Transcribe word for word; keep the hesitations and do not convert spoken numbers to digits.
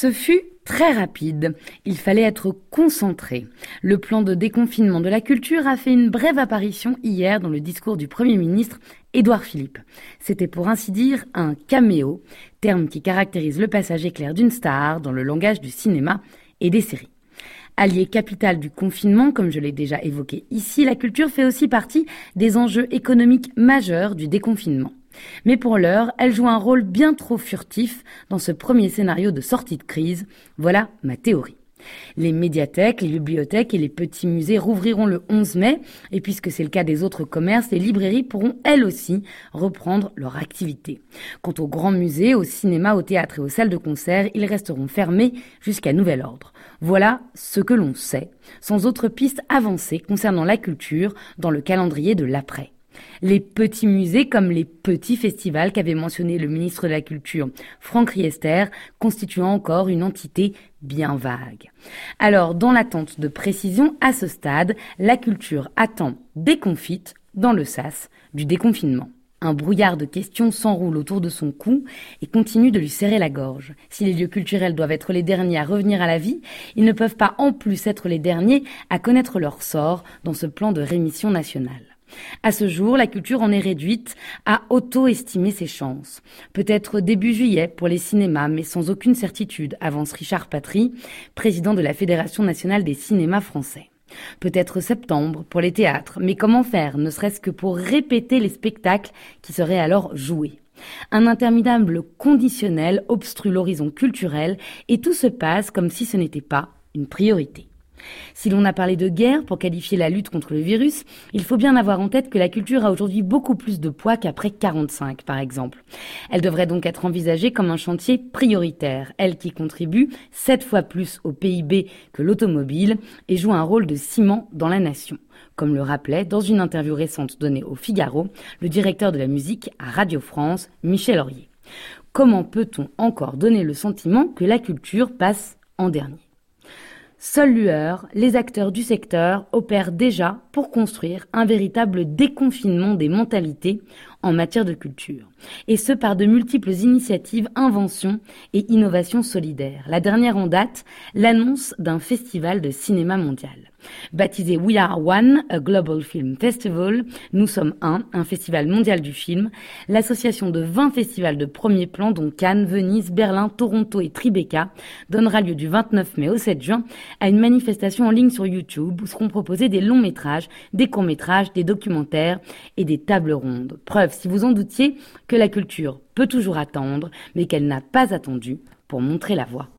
Ce fut très rapide. Il fallait être concentré. Le plan de déconfinement de la culture a fait une brève apparition hier dans le discours du Premier ministre Édouard Philippe. C'était pour ainsi dire un caméo, terme qui caractérise le passage éclair d'une star dans le langage du cinéma et des séries. Allié capital du confinement, comme je l'ai déjà évoqué ici, la culture fait aussi partie des enjeux économiques majeurs du déconfinement. Mais pour l'heure, elle joue un rôle bien trop furtif dans ce premier scénario de sortie de crise. Voilà ma théorie. Les médiathèques, les bibliothèques et les petits musées rouvriront le onze mai, et puisque c'est le cas des autres commerces, les librairies pourront elles aussi reprendre leur activité. Quant aux grands musées, au cinéma, au théâtre et aux salles de concert, ils resteront fermés jusqu'à nouvel ordre. Voilà ce que l'on sait, sans autre piste avancée concernant la culture dans le calendrier de l'après. Les petits musées comme les petits festivals qu'avait mentionné le ministre de la Culture, Franck Riester, constituant encore une entité bien vague. Alors, dans l'attente de précision, à ce stade, la culture attend des confites dans le sas du déconfinement. Un brouillard de questions s'enroule autour de son cou et continue de lui serrer la gorge. Si les lieux culturels doivent être les derniers à revenir à la vie, ils ne peuvent pas en plus être les derniers à connaître leur sort dans ce plan de rémission nationale. À ce jour, la culture en est réduite à auto-estimer ses chances. Peut-être début juillet pour les cinémas, mais sans aucune certitude, avance Richard Patry, président de la Fédération nationale des cinémas français. Peut-être septembre pour les théâtres, mais comment faire, ne serait-ce que pour répéter les spectacles qui seraient alors joués ? Un interminable conditionnel obstrue l'horizon culturel et tout se passe comme si ce n'était pas une priorité. Si l'on a parlé de guerre pour qualifier la lutte contre le virus, il faut bien avoir en tête que la culture a aujourd'hui beaucoup plus de poids qu'après quarante-cinq, par exemple. Elle devrait donc être envisagée comme un chantier prioritaire, elle qui contribue sept fois plus au P I B que l'automobile et joue un rôle de ciment dans la nation, comme le rappelait dans une interview récente donnée au Figaro le directeur de la musique à Radio France, Michel Aurier. Comment peut-on encore donner le sentiment que la culture passe en dernier ? Seule lueur, les acteurs du secteur opèrent déjà pour construire un véritable déconfinement des mentalités en matière de culture. Et ce par de multiples initiatives, inventions et innovations solidaires. La dernière en date, l'annonce d'un festival de cinéma mondial. Baptisé We Are One, a Global Film Festival, Nous sommes un, un festival mondial du film, l'association de vingt festivals de premier plan, dont Cannes, Venise, Berlin, Toronto et Tribeca, donnera lieu du vingt-neuf mai au sept juin à une manifestation en ligne sur YouTube où seront proposés des longs métrages, des courts métrages, des documentaires et des tables rondes. Preuve, si vous en doutiez, que la culture peut toujours attendre, mais qu'elle n'a pas attendu pour montrer la voie.